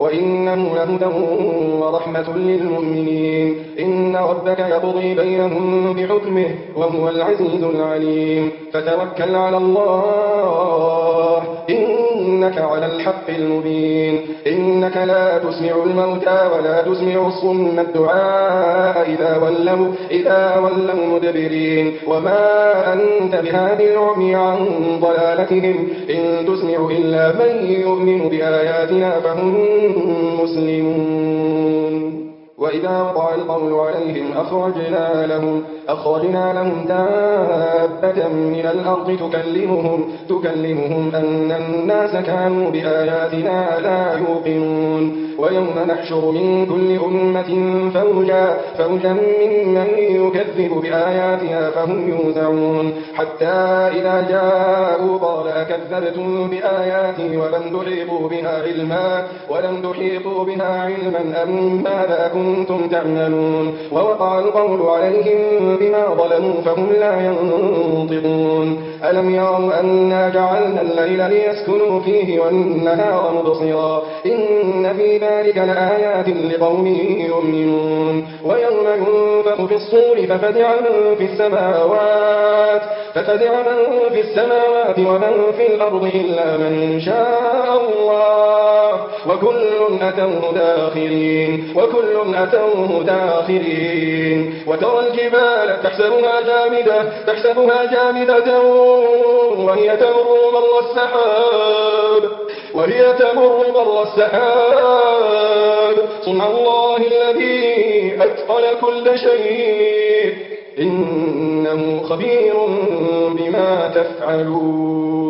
وإنه لهدى ورحمة للمؤمنين. إن ربك يقضي بينهم بحكمه وهو العزيز العليم. فتوكل على الله إنك على الحق المبين. إنك لا تسمع الموتى ولا تسمع الصم الدعاء إذا ولوا مدبرين. وما أنت بهاد العمي عن ضلالتهم إن تسمع إلا من يؤمن بآياتنا فهم مسلمون. وإذا وقع القول عليهم أخرجنا لهم دابة من الأرض تكلمهم أن الناس كانوا بآياتنا لا يوقنون. ويوم نحشر من كل أمة فوجا ممن يكذب بآياتنا فهم يوزعون. حتى إذا جاءوا قال أكذبتم بآياتي ولم تحيطوا بها علما أم ماذا كنتم تعملون. ووقع القول عليهم بما ظلموا فهم لا ينطقون. ألم يروا أنا جعلنا الليل ليسكنوا فيه والنهار مبصرا إن في ذلك لآيات لقوم يؤمنون. ويوم ينفخ في الصور ففزع من في السماوات ومن في الأرض إلا من شاء الله وكل أتوه داخرين. وترى الجبال تحسبها جامدة وهي تمر مر السحاب صنع الله الذي أتقن كل شيء إنه خبير بما تفعلون.